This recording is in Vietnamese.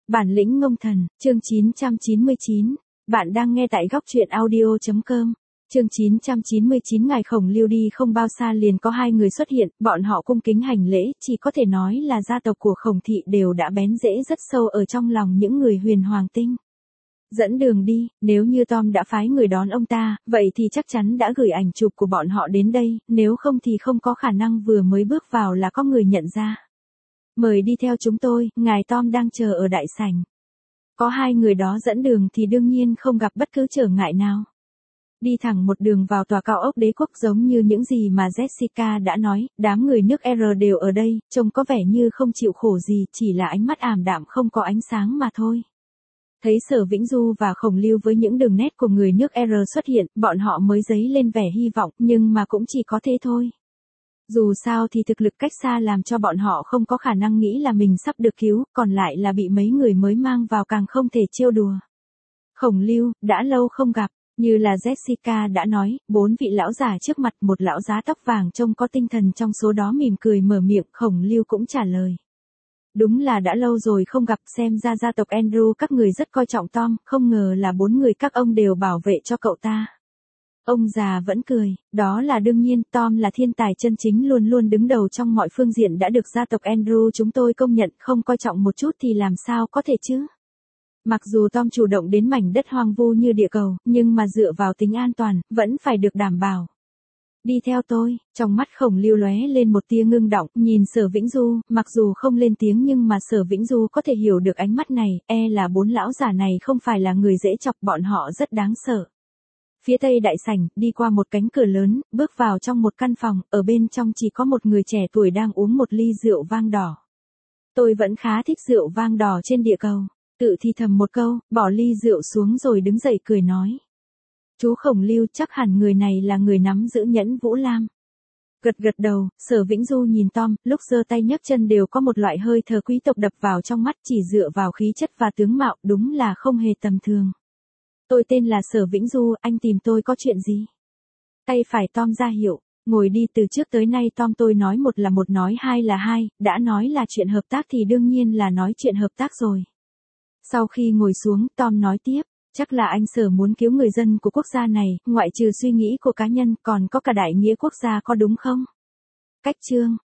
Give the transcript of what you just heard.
Bản lĩnh ngông thần, chương 999. Bạn đang nghe tại góc truyện audio.com. Chương 999. Ngài Khổng Liêu đi không bao xa liền có hai người xuất hiện, bọn họ cung kính hành lễ, chỉ có thể nói là gia tộc của Khổng thị đều đã bén rễ rất sâu ở trong lòng những người huyền hoàng tinh. Dẫn đường đi, nếu như Tom đã phái người đón ông ta, vậy thì chắc chắn đã gửi ảnh chụp của bọn họ đến đây, nếu không thì không có khả năng vừa mới bước vào là có người nhận ra. Mời đi theo chúng tôi, ngài Tom đang chờ ở đại sảnh. Có hai người đó dẫn đường thì đương nhiên không gặp bất cứ trở ngại nào. Đi thẳng một đường vào tòa cao ốc đế quốc giống như những gì mà Jessica đã nói, đám người nước R đều ở đây, trông có vẻ như không chịu khổ gì, chỉ là ánh mắt ảm đạm không có ánh sáng mà thôi. Thấy Sở Vĩnh Du và Khổng Liêu với những đường nét của người nước R xuất hiện, bọn họ mới dấy lên vẻ hy vọng, nhưng mà cũng chỉ có thế thôi. Dù sao thì thực lực cách xa làm cho bọn họ không có khả năng nghĩ là mình sắp được cứu, còn lại là bị mấy người mới mang vào càng không thể trêu đùa. Khổng Liêu, đã lâu không gặp, như là Jessica đã nói, 4 vị lão già trước mặt, một lão giá tóc vàng trông có tinh thần trong số đó mỉm cười mở miệng, Khổng Liêu cũng trả lời. Đúng là đã lâu rồi không gặp, xem ra gia tộc Andrew các người rất coi trọng Tom, không ngờ là 4 người các ông đều bảo vệ cho cậu ta. Ông già vẫn cười, đó là đương nhiên, Tom là thiên tài chân chính luôn luôn đứng đầu trong mọi phương diện đã được gia tộc Andrew chúng tôi công nhận, không coi trọng một chút thì làm sao có thể chứ. Mặc dù Tom chủ động đến mảnh đất hoang vu như địa cầu, nhưng mà dựa vào tính an toàn, vẫn phải được đảm bảo. Đi theo tôi, trong mắt Khổng Liêu lóe lên một tia ngưng động, nhìn Sở Vĩnh Du, mặc dù không lên tiếng nhưng mà Sở Vĩnh Du có thể hiểu được ánh mắt này, là 4 lão già này không phải là người dễ chọc, bọn họ rất đáng sợ. Phía tây đại sảnh, đi qua một cánh cửa lớn, bước vào trong một căn phòng, ở bên trong chỉ có một người trẻ tuổi đang uống một ly rượu vang đỏ. Tôi vẫn khá thích rượu vang đỏ trên địa cầu, tự thì thầm một câu, bỏ ly rượu xuống rồi đứng dậy cười nói. Chú Khổng Liêu, chắc hẳn người này là người nắm giữ nhẫn Vũ Lam. Gật gật đầu, Sở Vĩnh Du nhìn Tom, lúc giơ tay nhấc chân đều có một loại hơi thở quý tộc đập vào trong mắt, chỉ dựa vào khí chất và tướng mạo, đúng là không hề tầm thường. Tôi tên là Sở Vĩnh Du, anh tìm tôi có chuyện gì? Tay phải Tom ra hiệu, ngồi đi, từ trước tới nay Tom tôi nói một là một, nói hai là hai, đã nói là chuyện hợp tác thì đương nhiên là nói chuyện hợp tác rồi. Sau khi ngồi xuống, Tom nói tiếp, chắc là anh Sở muốn cứu người dân của quốc gia này, ngoại trừ suy nghĩ của cá nhân, còn có cả đại nghĩa quốc gia có đúng không? Cách chương,